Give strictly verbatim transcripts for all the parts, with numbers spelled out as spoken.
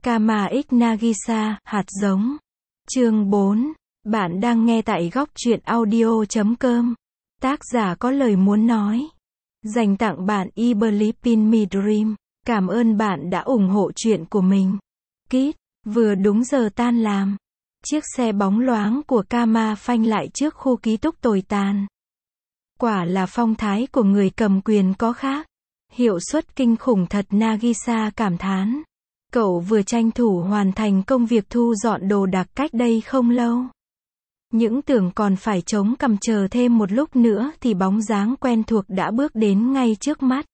Kama X Nagisa, hạt giống. Chương bốn. Bạn đang nghe tại góc truyện audio chấm com. Tác giả có lời muốn nói. Dành tặng bạn I Believe in Me Dream. Cảm ơn bạn đã ủng hộ chuyện của mình. Kít, vừa đúng giờ tan làm. Chiếc xe bóng loáng của Kama phanh lại trước khu ký túc tồi tàn. Quả là phong thái của người cầm quyền có khác. Hiệu suất kinh khủng thật, Nagisa cảm thán. Cậu vừa tranh thủ hoàn thành công việc thu dọn đồ đạc cách đây không lâu. Những tưởng còn phải chống cằm chờ thêm một lúc nữa thì bóng dáng quen thuộc đã bước đến ngay trước mắt.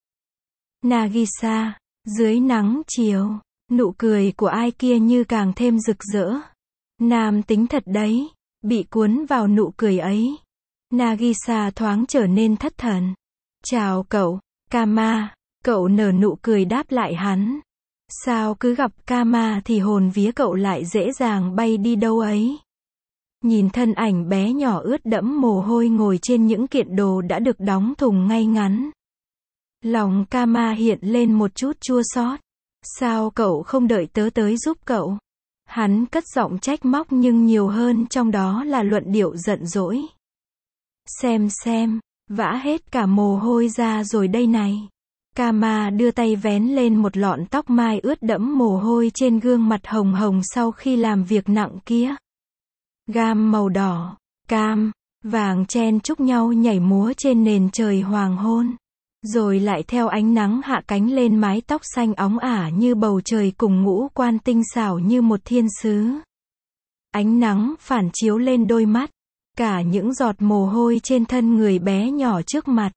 Nagisa, dưới nắng chiều, nụ cười của ai kia như càng thêm rực rỡ. Nam tính thật đấy, bị cuốn vào nụ cười ấy. Nagisa thoáng trở nên thất thần. Chào cậu, Kama. Cậu nở nụ cười đáp lại hắn. Sao cứ gặp Kama thì hồn vía cậu lại dễ dàng bay đi đâu ấy. Nhìn thân ảnh bé nhỏ ướt đẫm mồ hôi ngồi trên những kiện đồ đã được đóng thùng ngay ngắn. Lòng Kama hiện lên một chút chua xót. Sao cậu không đợi tớ tới giúp cậu? Hắn cất giọng trách móc nhưng nhiều hơn trong đó là luận điệu giận dỗi. Xem xem, vã hết cả mồ hôi ra rồi đây này. Kama đưa tay vén lên một lọn tóc mai ướt đẫm mồ hôi trên gương mặt hồng hồng sau khi làm việc nặng kia. Gam màu đỏ, cam, vàng chen chúc nhau nhảy múa trên nền trời hoàng hôn. Rồi lại theo ánh nắng hạ cánh lên mái tóc xanh óng ả như bầu trời cùng ngũ quan tinh xảo như một thiên sứ. Ánh nắng phản chiếu lên đôi mắt, cả những giọt mồ hôi trên thân người bé nhỏ trước mặt.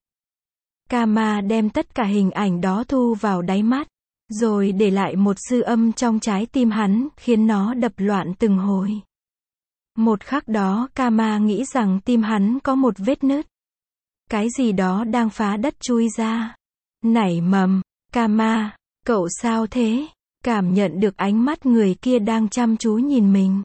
Kama đem tất cả hình ảnh đó thu vào đáy mắt, rồi để lại một dư âm trong trái tim hắn, khiến nó đập loạn từng hồi. Một khắc đó Kama nghĩ rằng tim hắn có một vết nứt. Cái gì đó đang phá đất chui ra. Nảy mầm, Kama, cậu sao thế? Cảm nhận được ánh mắt người kia đang chăm chú nhìn mình.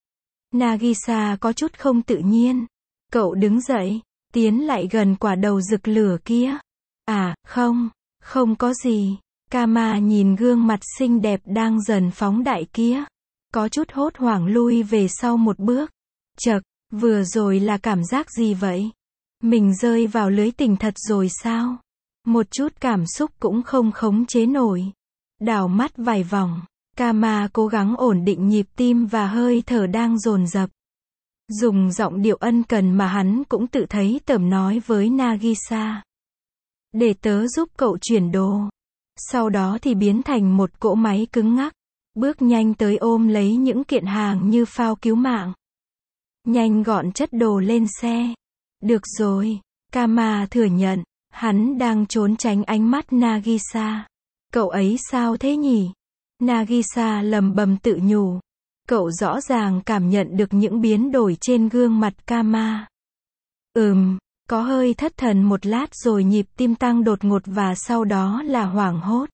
Nagisa có chút không tự nhiên. Cậu đứng dậy, tiến lại gần quả đầu rực lửa kia. À, không, không có gì. Kama nhìn gương mặt xinh đẹp đang dần phóng đại kia. Có chút hốt hoảng lui về sau một bước. Chậc, vừa rồi là cảm giác gì vậy? Mình rơi vào lưới tình thật rồi sao? Một chút cảm xúc cũng không khống chế nổi. Đảo mắt vài vòng, Kama cố gắng ổn định nhịp tim và hơi thở đang dồn dập. Dùng giọng điệu ân cần mà hắn cũng tự thấy tởm nói với Nagisa. Để tớ giúp cậu chuyển đồ. Sau đó thì biến thành một cỗ máy cứng ngắc. Bước nhanh tới ôm lấy những kiện hàng như phao cứu mạng. Nhanh gọn chất đồ lên xe. Được rồi, Kama thừa nhận. Hắn đang trốn tránh ánh mắt Nagisa. Cậu ấy sao thế nhỉ? Nagisa lầm bầm tự nhủ. Cậu rõ ràng cảm nhận được những biến đổi trên gương mặt Kama. Ừm, có hơi thất thần một lát rồi nhịp tim tăng đột ngột và sau đó là hoảng hốt.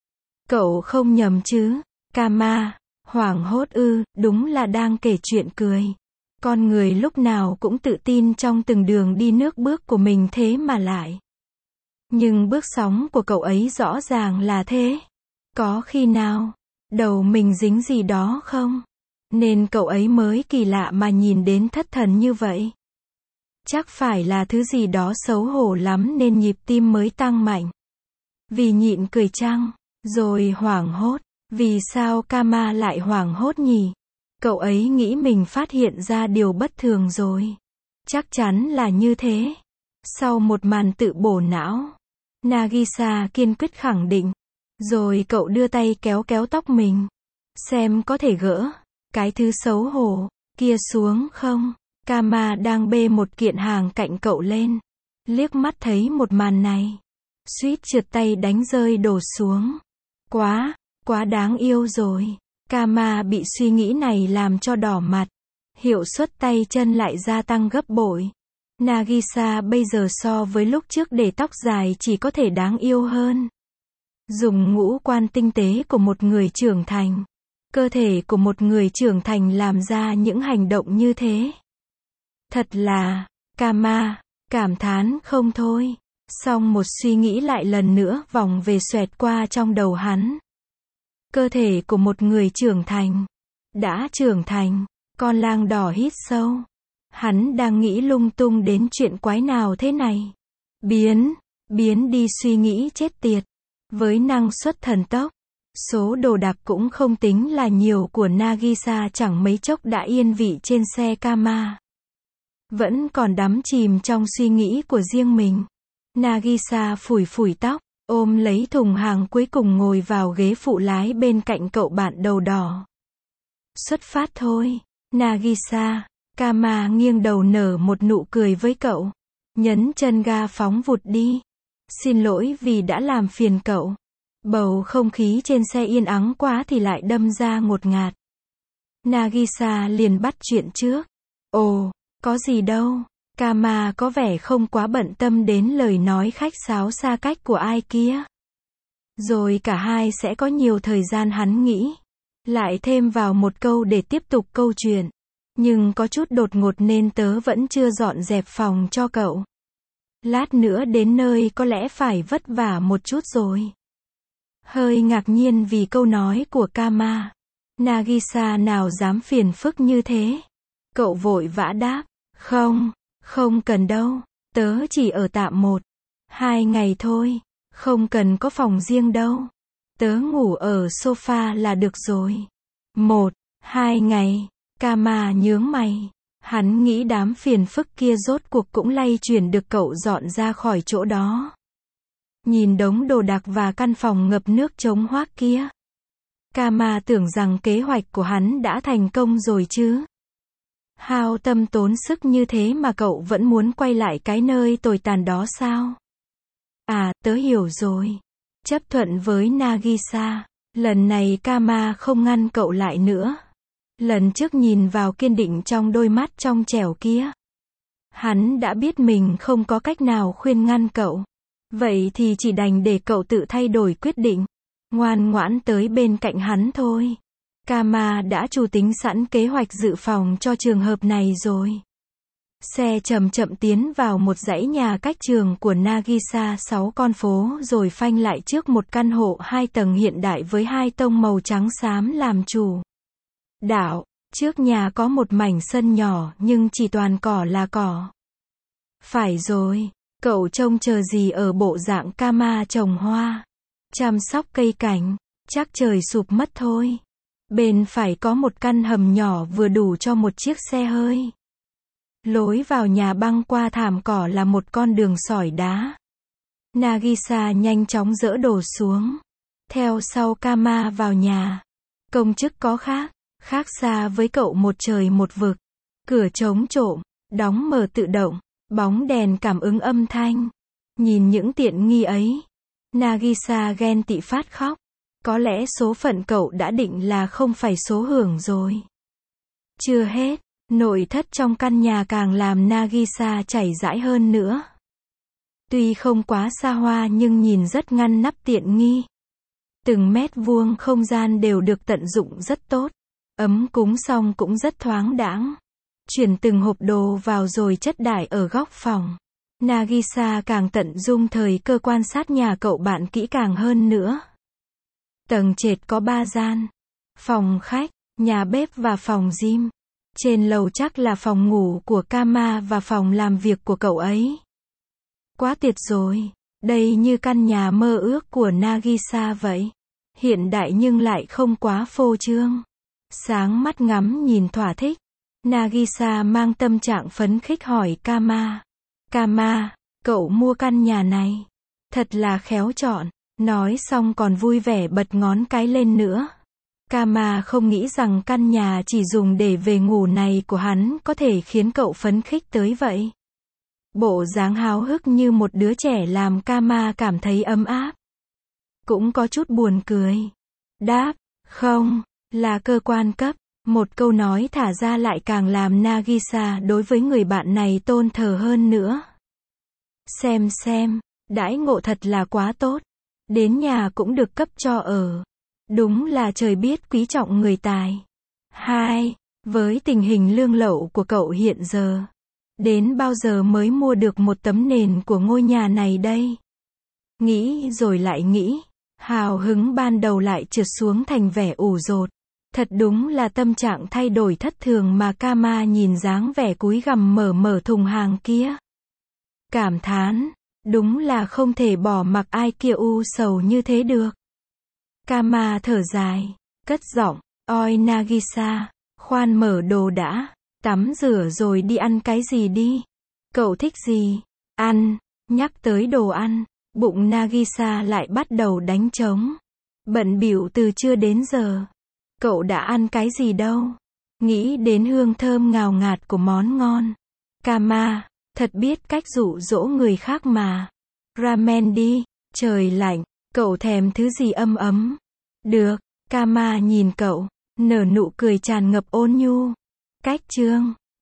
Cậu không nhầm chứ? Kama, hoảng hốt ư, đúng là đang kể chuyện cười. Con người lúc nào cũng tự tin trong từng đường đi nước bước của mình thế mà lại. Nhưng bước sóng của cậu ấy rõ ràng là thế. Có khi nào, đầu mình dính gì đó không? Nên cậu ấy mới kỳ lạ mà nhìn đến thất thần như vậy. Chắc phải là thứ gì đó xấu hổ lắm nên nhịp tim mới tăng mạnh. Vì nhịn cười chăng? Rồi hoảng hốt. Vì sao Kama lại hoảng hốt nhỉ? Cậu ấy nghĩ mình phát hiện ra điều bất thường rồi. Chắc chắn là như thế. Sau một màn tự bổ não, Nagisa kiên quyết khẳng định. Rồi cậu đưa tay kéo kéo tóc mình. Xem có thể gỡ cái thứ xấu hổ kia xuống không? Kama đang bê một kiện hàng cạnh cậu lên. Liếc mắt thấy một màn này. Suýt trượt tay đánh rơi đổ xuống. Quá, quá đáng yêu rồi. Kama bị suy nghĩ này làm cho đỏ mặt. Hiệu suất tay chân lại gia tăng gấp bội. Nagisa bây giờ so với lúc trước để tóc dài chỉ có thể đáng yêu hơn. Dùng ngũ quan tinh tế của một người trưởng thành. Cơ thể của một người trưởng thành làm ra những hành động như thế. Thật là, Kama, cảm thán không thôi. Xong một suy nghĩ lại lần nữa vòng về xoẹt qua trong đầu hắn. Cơ thể của một người trưởng thành. Đã trưởng thành, con lang đỏ hít sâu. Hắn đang nghĩ lung tung đến chuyện quái nào thế này. Biến, biến đi suy nghĩ chết tiệt. Với năng suất thần tốc, số đồ đạc cũng không tính là nhiều của Nagisa chẳng mấy chốc đã yên vị trên xe Kama. Vẫn còn đắm chìm trong suy nghĩ của riêng mình. Nagisa phủi phủi tóc, ôm lấy thùng hàng cuối cùng ngồi vào ghế phụ lái bên cạnh cậu bạn đầu đỏ. Xuất phát thôi, Nagisa. Kama nghiêng đầu nở một nụ cười với cậu. Nhấn chân ga phóng vụt đi. Xin lỗi vì đã làm phiền cậu. Bầu không khí trên xe yên ắng quá thì lại đâm ra ngột ngạt. Nagisa liền bắt chuyện trước. Ồ, có gì đâu. Kama có vẻ không quá bận tâm đến lời nói khách sáo xa cách của ai kia. Rồi cả hai sẽ có nhiều thời gian hắn nghĩ. Lại thêm vào một câu để tiếp tục câu chuyện. Nhưng có chút đột ngột nên tớ vẫn chưa dọn dẹp phòng cho cậu. Lát nữa đến nơi có lẽ phải vất vả một chút rồi. Hơi ngạc nhiên vì câu nói của Kama. Nagisa nào dám phiền phức như thế. Cậu vội vã đáp. Không, không cần đâu. Tớ chỉ ở tạm một, hai ngày thôi. Không cần có phòng riêng đâu. Tớ ngủ ở sofa là được rồi. Một, hai ngày. Kama nhướng mày. Hắn nghĩ đám phiền phức kia rốt cuộc cũng lay chuyển được cậu dọn ra khỏi chỗ đó. Nhìn đống đồ đạc và căn phòng ngập nước trống hoác kia. Kama tưởng rằng kế hoạch của hắn đã thành công rồi chứ. Hao tâm tốn sức như thế mà cậu vẫn muốn quay lại cái nơi tồi tàn đó sao? À, tớ hiểu rồi. Chấp thuận với Nagisa. Lần này Kama không ngăn cậu lại nữa. Lần trước nhìn vào kiên định trong đôi mắt trong trẻo kia. Hắn đã biết mình không có cách nào khuyên ngăn cậu. Vậy thì chỉ đành để cậu tự thay đổi quyết định. Ngoan ngoãn tới bên cạnh hắn thôi. Kama đã chủ tính sẵn kế hoạch dự phòng cho trường hợp này rồi. Xe chậm chậm tiến vào một dãy nhà cách trường của Nagisa sáu con phố rồi phanh lại trước một căn hộ hai tầng hiện đại với hai tông màu trắng xám làm chủ. Đạo, trước nhà có một mảnh sân nhỏ nhưng chỉ toàn cỏ là cỏ. Phải rồi, cậu trông chờ gì ở bộ dạng Kama trồng hoa, chăm sóc cây cảnh, chắc trời sụp mất thôi. Bên phải có một căn hầm nhỏ vừa đủ cho một chiếc xe hơi. Lối vào nhà băng qua thảm cỏ là một con đường sỏi đá. Nagisa nhanh chóng dỡ đồ xuống. Theo sau Kama vào nhà. Công chức có khác. Khác xa với cậu một trời một vực. Cửa chống trộm, đóng mở tự động, bóng đèn cảm ứng âm thanh. Nhìn những tiện nghi ấy, Nagisa ghen tị phát khóc. Có lẽ số phận cậu đã định là không phải số hưởng rồi. Chưa hết, nội thất trong căn nhà càng làm Nagisa chảy dãi hơn nữa. Tuy không quá xa hoa nhưng nhìn rất ngăn nắp tiện nghi. Từng mét vuông không gian đều được tận dụng rất tốt. Ấm cúng xong cũng rất thoáng đãng. Chuyển từng hộp đồ vào rồi chất đải ở góc phòng. Nagisa càng tận dung thời cơ quan sát nhà cậu bạn kỹ càng hơn nữa. Tầng trệt có ba gian. Phòng khách, nhà bếp và phòng gym. Trên lầu chắc là phòng ngủ của Kama và phòng làm việc của cậu ấy. Quá tuyệt rồi. Đây như căn nhà mơ ước của Nagisa vậy. Hiện đại nhưng lại không quá phô trương. Sáng mắt ngắm nhìn thỏa thích. Nagisa mang tâm trạng phấn khích hỏi Kama. Kama, cậu mua căn nhà này. Thật là khéo chọn. Nói xong còn vui vẻ bật ngón cái lên nữa. Kama không nghĩ rằng căn nhà chỉ dùng để về ngủ này của hắn có thể khiến cậu phấn khích tới vậy. Bộ dáng háo hức như một đứa trẻ làm Kama cảm thấy ấm áp. Cũng có chút buồn cười. Đáp, không, là cơ quan cấp. Một câu nói thả ra lại càng làm Nagisa đối với người bạn này tôn thờ hơn nữa. Xem xem, đãi ngộ thật là quá tốt. Đến nhà cũng được cấp cho ở. Đúng là trời biết quý trọng người tài. Hai, với tình hình lương lậu của cậu hiện giờ, đến bao giờ mới mua được một tấm nền của ngôi nhà này đây? Nghĩ rồi lại nghĩ, Hào hứng ban đầu lại trượt xuống thành vẻ ủ rột. Thật đúng là tâm trạng thay đổi thất thường mà Kama nhìn dáng vẻ cúi gằm mở mở thùng hàng kia. Cảm thán, đúng là không thể bỏ mặc ai kia u sầu như thế được. Kama thở dài, cất giọng, oi Nagisa, khoan mở đồ đã, tắm rửa rồi đi ăn cái gì đi. Cậu thích gì? Ăn, nhắc tới đồ ăn, bụng Nagisa lại bắt đầu đánh trống. Bận bịu từ trưa đến giờ. Cậu đã ăn cái gì đâu? Nghĩ đến hương thơm ngào ngạt của món ngon. Kama, thật biết cách dụ dỗ người khác mà. Ramen đi, trời lạnh, cậu thèm thứ gì ấm ấm. Được, Kama nhìn cậu, nở nụ cười tràn ngập ôn nhu. Cách chương